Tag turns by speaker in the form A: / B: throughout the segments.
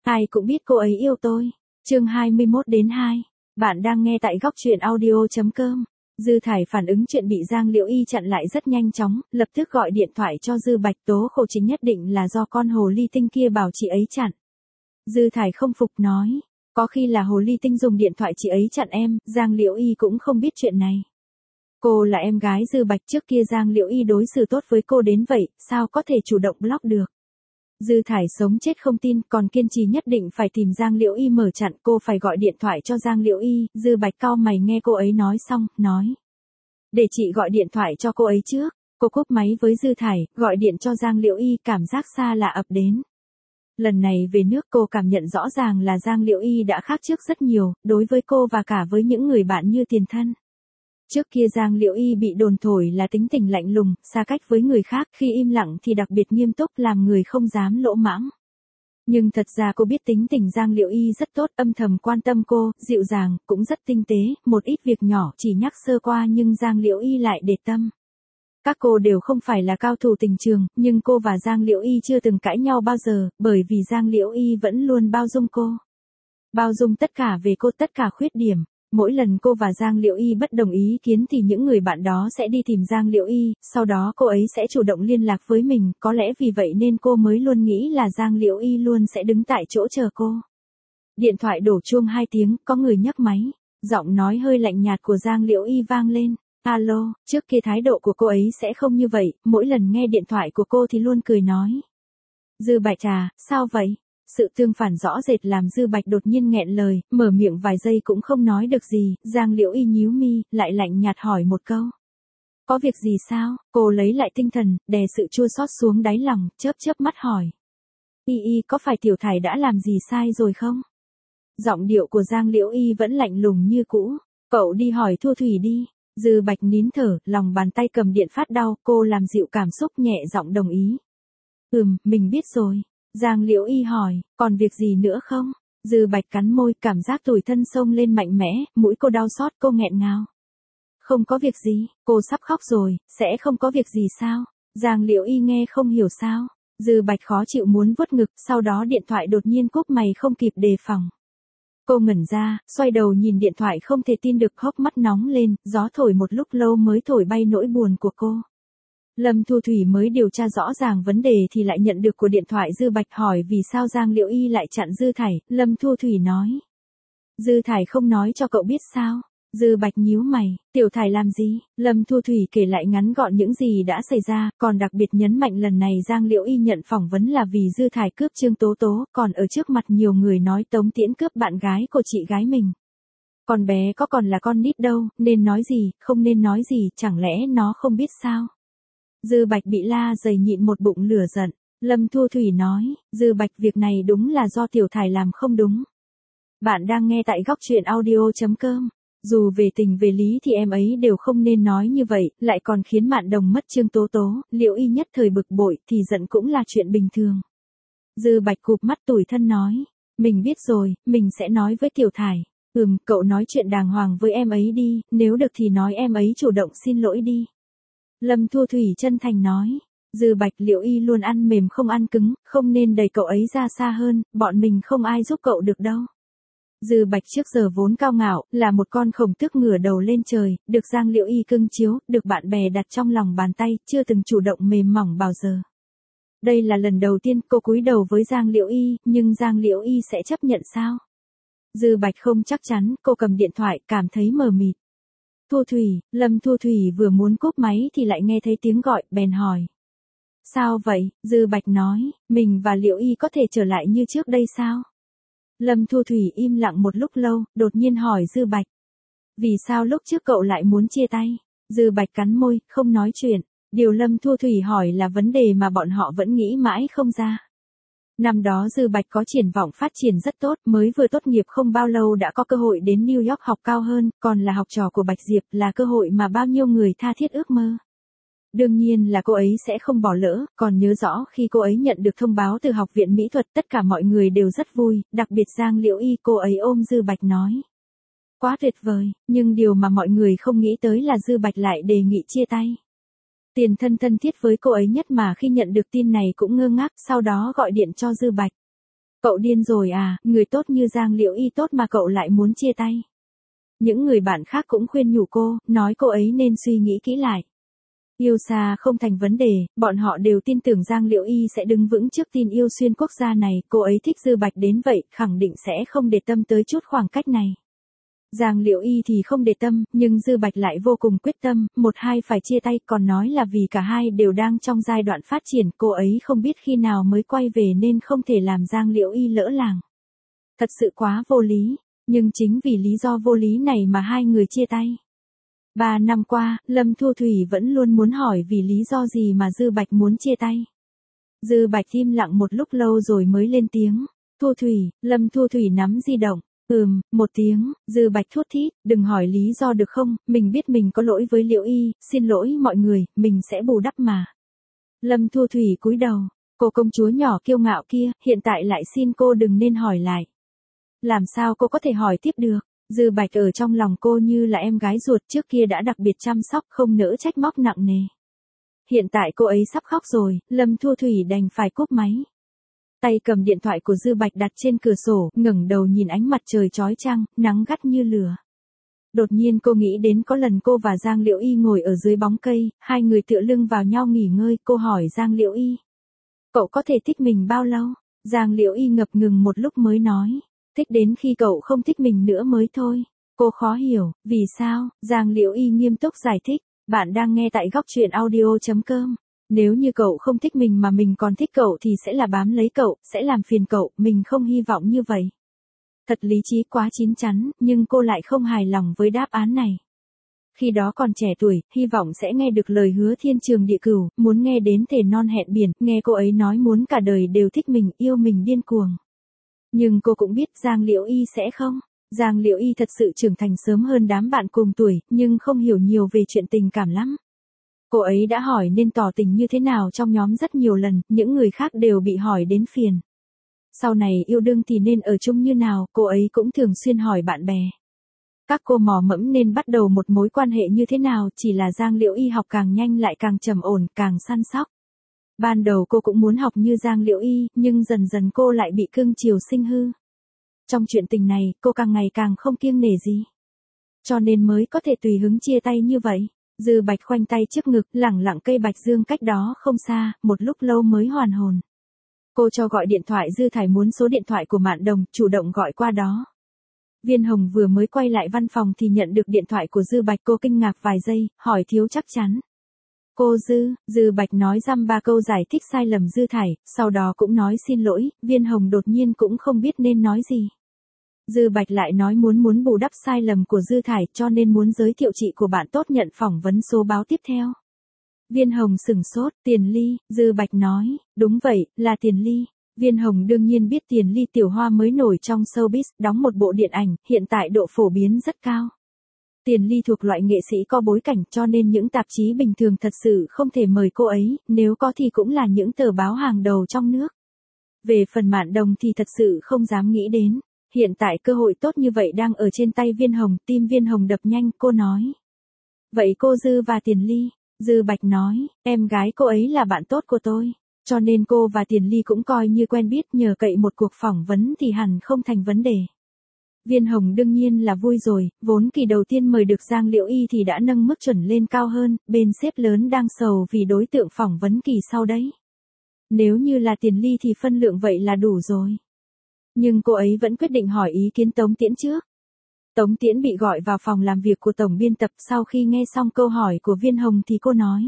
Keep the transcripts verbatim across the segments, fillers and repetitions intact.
A: Ai cũng biết cô ấy yêu tôi. Chương hai mươi mốt đến hai. Bạn đang nghe tại góc truyện audio chấm com. Dư Thải phản ứng chuyện bị Giang Liễu Y chặn lại rất nhanh chóng, lập tức gọi điện thoại cho Dư Bạch, tố khổ chính nhất định là do con hồ ly tinh kia bảo chị ấy chặn. Dư Thải không phục nói, có khi là hồ ly tinh dùng điện thoại chị ấy chặn em, Giang Liễu Y cũng không biết chuyện này. Cô là em gái Dư Bạch, trước kia Giang Liễu Y đối xử tốt với cô đến vậy, sao có thể chủ động block được. Dư Thải sống chết không tin, còn kiên trì nhất định phải tìm Giang Liễu Y mở chặn, cô phải gọi điện thoại cho Giang Liễu Y. Dư Bạch cau mày nghe cô ấy nói xong, nói, để chị gọi điện thoại cho cô ấy trước. Cô cúp máy với Dư Thải, gọi điện cho Giang Liễu Y, cảm giác xa lạ ập đến. Lần này về nước cô cảm nhận rõ ràng là Giang Liễu Y đã khác trước rất nhiều, đối với cô và cả với những người bạn như tiền thân. Trước kia Giang Liễu Y bị đồn thổi là tính tình lạnh lùng, xa cách với người khác, khi im lặng thì đặc biệt nghiêm túc, làm người không dám lỗ mãng. Nhưng thật ra cô biết tính tình Giang Liễu Y rất tốt, âm thầm quan tâm cô, dịu dàng, cũng rất tinh tế, một ít việc nhỏ chỉ nhắc sơ qua nhưng Giang Liễu Y lại để tâm. Các cô đều không phải là cao thủ tình trường, nhưng cô và Giang Liễu Y chưa từng cãi nhau bao giờ, bởi vì Giang Liễu Y vẫn luôn bao dung cô. Bao dung tất cả về cô, tất cả khuyết điểm. Mỗi lần cô và Giang Liễu Y bất đồng ý kiến thì những người bạn đó sẽ đi tìm Giang Liễu Y, sau đó cô ấy sẽ chủ động liên lạc với mình, có lẽ vì vậy nên cô mới luôn nghĩ là Giang Liễu Y luôn sẽ đứng tại chỗ chờ cô. Điện thoại đổ chuông hai tiếng, có người nhấc máy, giọng nói hơi lạnh nhạt của Giang Liễu Y vang lên. Alo, trước kia thái độ của cô ấy sẽ không như vậy, mỗi lần nghe điện thoại của cô thì luôn cười nói. Dư Bạch à, sao vậy? Sự tương phản rõ rệt làm Dư Bạch đột nhiên nghẹn lời, mở miệng vài giây cũng không nói được gì. Giang Liễu Y nhíu mi, lại lạnh nhạt hỏi một câu. Có việc gì sao? Cô lấy lại tinh thần, đè sự chua xót xuống đáy lòng, chớp chớp mắt hỏi. Y Y, có phải Tiểu Thải đã làm gì sai rồi không? Giọng điệu của Giang Liễu Y vẫn lạnh lùng như cũ. Cậu đi hỏi Thu Thủy đi. Dư Bạch nín thở, lòng bàn tay cầm điện phát đau, cô làm dịu cảm xúc nhẹ giọng đồng ý. Ừm, mình biết rồi. Giang Liễu Y hỏi, còn việc gì nữa không? Dư Bạch cắn môi, cảm giác tủi thân xông lên mạnh mẽ, mũi cô đau xót, cô nghẹn ngào. Không có việc gì, cô sắp khóc rồi, sẽ không có việc gì sao? Giang Liễu Y nghe không hiểu sao. Dư Bạch khó chịu muốn vuốt ngực, sau đó điện thoại đột nhiên cúp mày không kịp đề phòng. Cô ngẩn ra, xoay đầu nhìn điện thoại không thể tin được, hốc mắt nóng lên, gió thổi một lúc lâu mới thổi bay nỗi buồn của cô. Lâm Thu Thủy mới điều tra rõ ràng vấn đề thì lại nhận được cuộc điện thoại Dư Bạch, hỏi vì sao Giang Liễu Y lại chặn Dư Thải. Lâm Thu Thủy nói. Dư Thải không nói cho cậu biết sao? Dư Bạch nhíu mày, Tiểu Thải làm gì? Lâm Thu Thủy kể lại ngắn gọn những gì đã xảy ra, còn đặc biệt nhấn mạnh lần này Giang Liễu Y nhận phỏng vấn là vì Dư Thải cướp Trương Tố Tố, còn ở trước mặt nhiều người nói Tống Tiễn cướp bạn gái của chị gái mình. Con bé có còn là con nít đâu, nên nói gì, không nên nói gì, chẳng lẽ nó không biết sao? Dư Bạch bị la dày nhịn một bụng lửa giận. Lâm Thu Thủy nói, Dư Bạch, việc này đúng là do Tiểu Thải làm không đúng. Bạn đang nghe tại góc truyện audio chấm com. Dù về tình về lý thì em ấy đều không nên nói như vậy, lại còn khiến Mạn Đồng mất Trương Tố Tố. Liễu Y nhất thời bực bội thì giận cũng là chuyện bình thường. Dư Bạch cụp mắt tủi thân nói, mình biết rồi, mình sẽ nói với Tiểu Thải. Ừm, cậu nói chuyện đàng hoàng với em ấy đi, nếu được thì nói em ấy chủ động xin lỗi đi. Lâm Thu Thủy chân thành nói. Dư Bạch, Liễu Y luôn ăn mềm không ăn cứng, không nên đẩy cậu ấy ra xa hơn, bọn mình không ai giúp cậu được đâu. Dư Bạch trước giờ vốn cao ngạo, là một con khổng tước ngửa đầu lên trời, được Giang Liễu Y cưng chiếu, được bạn bè đặt trong lòng bàn tay, chưa từng chủ động mềm mỏng bao giờ. Đây là lần đầu tiên cô cúi đầu với Giang Liễu Y, nhưng Giang Liễu Y sẽ chấp nhận sao? Dư Bạch không chắc chắn, cô cầm điện thoại, cảm thấy mờ mịt. Thu Thủy, Lâm Thu Thủy vừa muốn cúp máy thì lại nghe thấy tiếng gọi, bèn hỏi. Sao vậy? Dư Bạch nói, mình và Liễu Y có thể trở lại như trước đây sao? Lâm Thu Thủy im lặng một lúc lâu, đột nhiên hỏi Dư Bạch. Vì sao lúc trước cậu lại muốn chia tay? Dư Bạch cắn môi, không nói chuyện. Điều Lâm Thu Thủy hỏi là vấn đề mà bọn họ vẫn nghĩ mãi không ra. Năm đó Dư Bạch có triển vọng phát triển rất tốt, mới vừa tốt nghiệp không bao lâu đã có cơ hội đến New York học cao hơn, còn là học trò của Bạch Diệp, là cơ hội mà bao nhiêu người tha thiết ước mơ. Đương nhiên là cô ấy sẽ không bỏ lỡ, còn nhớ rõ khi cô ấy nhận được thông báo từ Học viện Mỹ thuật, tất cả mọi người đều rất vui, đặc biệt Giang Liễu Y, cô ấy ôm Dư Bạch nói. Quá tuyệt vời, nhưng điều mà mọi người không nghĩ tới là Dư Bạch lại đề nghị chia tay. Tiền thân thân thiết với cô ấy nhất mà khi nhận được tin này cũng ngơ ngác, sau đó gọi điện cho Dư Bạch. Cậu điên rồi à, người tốt như Giang Liễu Y tốt mà cậu lại muốn chia tay. Những người bạn khác cũng khuyên nhủ cô, nói cô ấy nên suy nghĩ kỹ lại. Yêu xa không thành vấn đề, bọn họ đều tin tưởng Giang Liễu Y sẽ đứng vững trước tin yêu xuyên quốc gia này, cô ấy thích Dư Bạch đến vậy, khẳng định sẽ không để tâm tới chút khoảng cách này. Giang Liễu Y thì không để tâm, nhưng Dư Bạch lại vô cùng quyết tâm, một hai phải chia tay, còn nói là vì cả hai đều đang trong giai đoạn phát triển, cô ấy không biết khi nào mới quay về nên không thể làm Giang Liễu Y lỡ làng. Thật sự quá vô lý, nhưng chính vì lý do vô lý này mà hai người chia tay. Ba năm qua, Lâm Thu Thủy vẫn luôn muốn hỏi vì lý do gì mà Dư Bạch muốn chia tay. Dư Bạch im lặng một lúc lâu rồi mới lên tiếng. Thu Thủy, Lâm Thu Thủy nắm di động. Ừm, một tiếng, Dư Bạch thốt thít, đừng hỏi lý do được không, mình biết mình có lỗi với Liễu Y, xin lỗi mọi người, mình sẽ bù đắp mà. Lâm Thu Thủy cúi đầu, cô công chúa nhỏ kiêu ngạo kia, hiện tại lại xin cô đừng nên hỏi lại. Làm sao cô có thể hỏi tiếp được? Dư Bạch ở trong lòng cô như là em gái ruột, trước kia đã đặc biệt chăm sóc, không nỡ trách móc nặng nề. Hiện tại cô ấy sắp khóc rồi, Lâm Thu Thủy đành phải cúp máy. Tay cầm điện thoại của Dư Bạch đặt trên cửa sổ, ngẩng đầu nhìn ánh mặt trời chói chang, nắng gắt như lửa. Đột nhiên cô nghĩ đến có lần cô và Giang Liễu Y ngồi ở dưới bóng cây, hai người tựa lưng vào nhau nghỉ ngơi, cô hỏi Giang Liễu Y. Cậu có thể thích mình bao lâu? Giang Liễu Y ngập ngừng một lúc mới nói. Thích đến khi cậu không thích mình nữa mới thôi. Cô khó hiểu, vì sao? Giang Liễu Y nghiêm túc giải thích. Bạn đang nghe tại góc truyện audio chấm com. Nếu như cậu không thích mình mà mình còn thích cậu thì sẽ là bám lấy cậu, sẽ làm phiền cậu, mình không hy vọng như vậy. Thật lý trí quá chín chắn, nhưng cô lại không hài lòng với đáp án này. Khi đó còn trẻ tuổi, hy vọng sẽ nghe được lời hứa thiên trường địa cửu, muốn nghe đến thề non hẹn biển, nghe cô ấy nói muốn cả đời đều thích mình, yêu mình điên cuồng. Nhưng cô cũng biết Giang Liễu Y sẽ không. Giang Liễu Y thật sự trưởng thành sớm hơn đám bạn cùng tuổi, nhưng không hiểu nhiều về chuyện tình cảm lắm. Cô ấy đã hỏi nên tỏ tình như thế nào trong nhóm rất nhiều lần, những người khác đều bị hỏi đến phiền. Sau này yêu đương thì nên ở chung như nào, cô ấy cũng thường xuyên hỏi bạn bè. Các cô mò mẫm nên bắt đầu một mối quan hệ như thế nào, chỉ là Giang Liễu Y học càng nhanh lại càng trầm ổn, càng săn sóc. Ban đầu cô cũng muốn học như Giang Liễu Y, nhưng dần dần cô lại bị cưng chiều sinh hư. Trong chuyện tình này, cô càng ngày càng không kiêng nể gì. Cho nên mới có thể tùy hứng chia tay như vậy. Dư Bạch khoanh tay trước ngực, lẳng lặng cây bạch dương cách đó không xa, một lúc lâu mới hoàn hồn. Cô cho gọi điện thoại Dư Thải muốn số điện thoại của Mạn Đồng, chủ động gọi qua đó. Viên Hồng vừa mới quay lại văn phòng thì nhận được điện thoại của Dư Bạch, cô kinh ngạc vài giây, hỏi thiếu chắc chắn. Cô Dư, Dư Bạch nói dăm ba câu giải thích sai lầm Dư Thải, sau đó cũng nói xin lỗi, Viên Hồng đột nhiên cũng không biết nên nói gì. Dư Bạch lại nói muốn muốn bù đắp sai lầm của Dư Thải cho nên muốn giới thiệu chị của bạn tốt nhận phỏng vấn số báo tiếp theo. Viên Hồng sửng sốt, Tiền Ly, Dư Bạch nói, đúng vậy, là Tiền Ly. Viên Hồng đương nhiên biết Tiền Ly tiểu hoa mới nổi trong showbiz, đóng một bộ điện ảnh, hiện tại độ phổ biến rất cao. Tiền Ly thuộc loại nghệ sĩ có bối cảnh cho nên những tạp chí bình thường thật sự không thể mời cô ấy, nếu có thì cũng là những tờ báo hàng đầu trong nước. Về phần Mạn Đồng thì thật sự không dám nghĩ đến. Hiện tại cơ hội tốt như vậy đang ở trên tay Viên Hồng, tim Viên Hồng đập nhanh, cô nói. Vậy cô Dư và Tiền Ly? Dư Bạch nói, em gái cô ấy là bạn tốt của tôi, cho nên cô và Tiền Ly cũng coi như quen biết, nhờ cậy một cuộc phỏng vấn thì hẳn không thành vấn đề. Viên Hồng đương nhiên là vui rồi, vốn kỳ đầu tiên mời được Giang Liễu Y thì đã nâng mức chuẩn lên cao hơn, bên sếp lớn đang sầu vì đối tượng phỏng vấn kỳ sau đấy. Nếu như là Tiền Ly thì phân lượng vậy là đủ rồi. Nhưng cô ấy vẫn quyết định hỏi ý kiến Tống Tiễn trước. Tống Tiễn bị gọi vào phòng làm việc của tổng biên tập, sau khi nghe xong câu hỏi của Viên Hồng thì cô nói.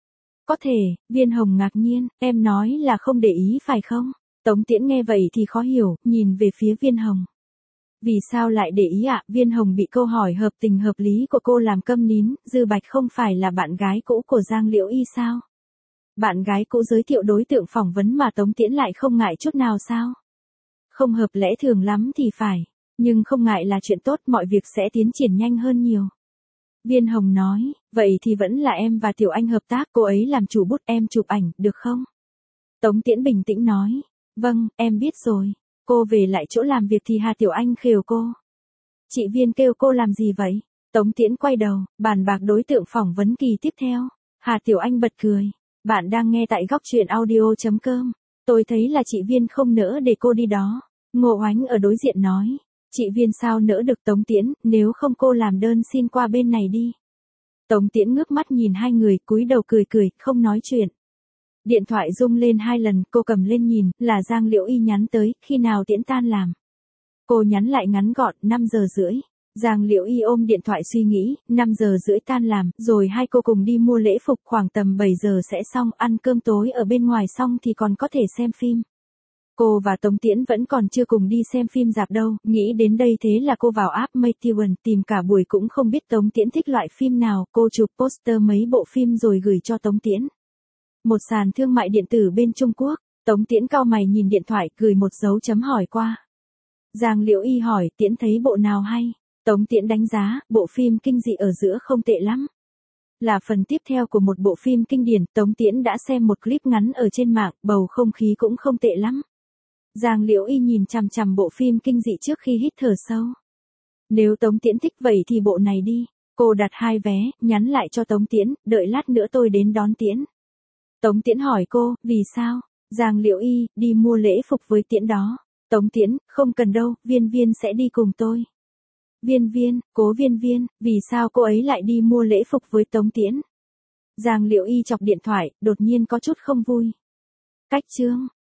A: Có thể, Viên Hồng ngạc nhiên, em nói là không để ý phải không? Tống Tiễn nghe vậy thì khó hiểu, nhìn về phía Viên Hồng. Vì sao lại để ý ạ? À? Viên Hồng bị câu hỏi hợp tình hợp lý của cô làm câm nín, Dư Bạch không phải là bạn gái cũ của Giang Liễu Y sao? Bạn gái cũ giới thiệu đối tượng phỏng vấn mà Tống Tiễn lại không ngại chút nào sao? Không hợp lẽ thường lắm thì phải, nhưng không ngại là chuyện tốt, mọi việc sẽ tiến triển nhanh hơn nhiều. Viên Hồng nói, vậy thì vẫn là em và Tiểu Anh hợp tác, cô ấy làm chủ bút, em chụp ảnh, được không? Tống Tiễn bình tĩnh nói, vâng, em biết rồi. Cô về lại chỗ làm việc thì Hà Tiểu Anh khều cô. Chị Viên kêu cô làm gì vậy? Tống Tiễn quay đầu, bàn bạc đối tượng phỏng vấn kỳ tiếp theo. Hà Tiểu Anh bật cười. Bạn đang nghe tại góc truyện audio chấm com. Tôi thấy là chị Viên không nỡ để cô đi đó. Ngô Oánh ở đối diện nói. Chị Viên sao nỡ được Tống Tiễn, nếu không cô làm đơn xin qua bên này đi. Tống Tiễn ngước mắt nhìn hai người, cúi đầu cười cười, không nói chuyện. Điện thoại rung lên hai lần, cô cầm lên nhìn, là Giang Liễu Y nhắn tới, khi nào Tiễn tan làm. Cô nhắn lại ngắn gọn, năm giờ rưỡi. Giang Liễu Y ôm điện thoại suy nghĩ, năm giờ rưỡi tan làm, rồi hai cô cùng đi mua lễ phục khoảng tầm bảy giờ sẽ xong, ăn cơm tối ở bên ngoài xong thì còn có thể xem phim. Cô và Tống Tiễn vẫn còn chưa cùng đi xem phim rạp đâu, nghĩ đến đây thế là cô vào app Maytiwan tìm cả buổi cũng không biết Tống Tiễn thích loại phim nào, cô chụp poster mấy bộ phim rồi gửi cho Tống Tiễn. Một sàn thương mại điện tử bên Trung Quốc, Tống Tiễn cau mày nhìn điện thoại, gửi một dấu chấm hỏi qua. Giang Liễu Y hỏi, Tiễn thấy bộ nào hay? Tống Tiễn đánh giá, bộ phim kinh dị ở giữa không tệ lắm. Là phần tiếp theo của một bộ phim kinh điển, Tống Tiễn đã xem một clip ngắn ở trên mạng, bầu không khí cũng không tệ lắm. Giang Liễu Y nhìn chằm chằm bộ phim kinh dị trước khi hít thở sâu. Nếu Tống Tiễn thích vậy thì bộ này đi. Cô đặt hai vé, nhắn lại cho Tống Tiễn, đợi lát nữa tôi đến đón Tiễn. Tống Tiễn hỏi cô, vì sao? Giang Liễu Y, đi mua lễ phục với Tiễn đó. Tống Tiễn, không cần đâu, Viên Viên sẽ đi cùng tôi. Viên Viên, Cố Viên Viên, vì sao cô ấy lại đi mua lễ phục với Tống Tiễn? Giang Liễu Y chọc điện thoại, đột nhiên có chút không vui. Cách chương.